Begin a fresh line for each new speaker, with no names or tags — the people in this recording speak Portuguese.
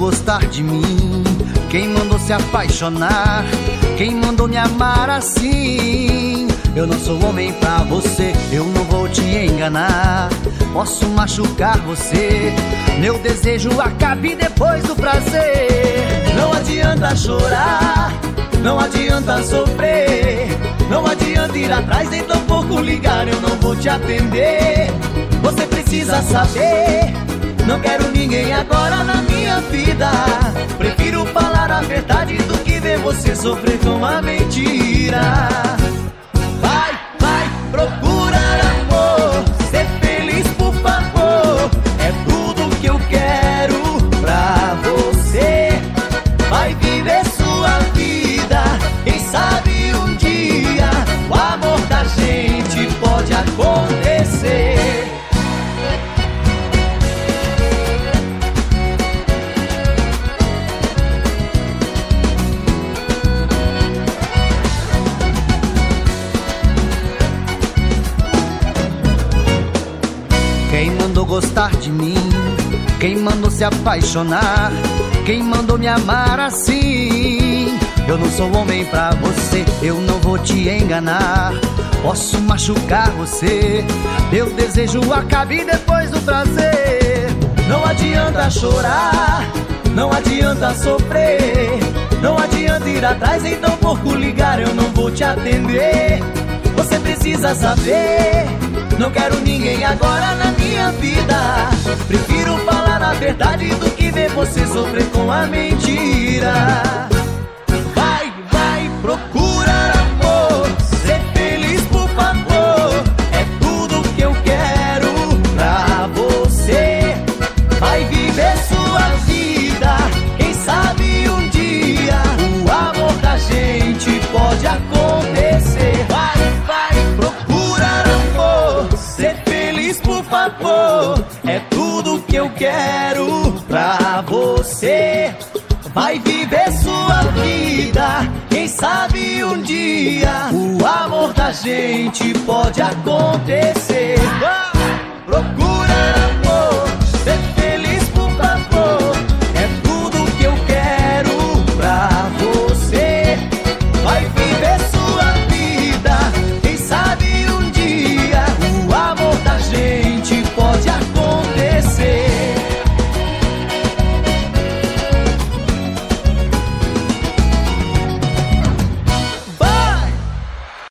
gostar de mim? Quem mandou se apaixonar? Quem mandou me amar assim? Eu não sou homem pra você, eu não vou te enganar. Posso machucar você, meu desejo acabe depois do prazer. Não adianta chorar, não adianta sofrer, não adianta ir atrás nem tampouco ligar, eu não vou te atender. Você precisa saber, não quero ninguém agora na minha vida. Prefiro falar a verdade do que ver você sofrer com a mentira. Vai procurar amor, ser feliz por favor, é tudo que eu quero pra você. Vai viver sua vida, quem sabe um dia o amor da gente pode acontecer. Quem mandou gostar de mim? Quem mandou se apaixonar? Quem mandou me amar assim? Eu não sou homem pra você, eu não vou te enganar. Posso machucar você, meu desejo acabe depois do prazer. Não adianta chorar, não adianta sofrer, não adianta ir atrás então pouco ligar, eu não vou te atender. Você precisa saber, não quero ninguém agora na minha vida. Prefiro falar a verdade do que ver você sofrer com a mentira. Vai procurar amor, ser feliz por favor, é tudo que eu quero pra você. Vai viver sua vida, quem sabe um dia o amor da gente pode acontecer. Vai procurar amor, ser feliz por favor, é tudo que eu quero pra você. Vai viver sua vida, quem sabe um dia o amor da gente pode acontecer.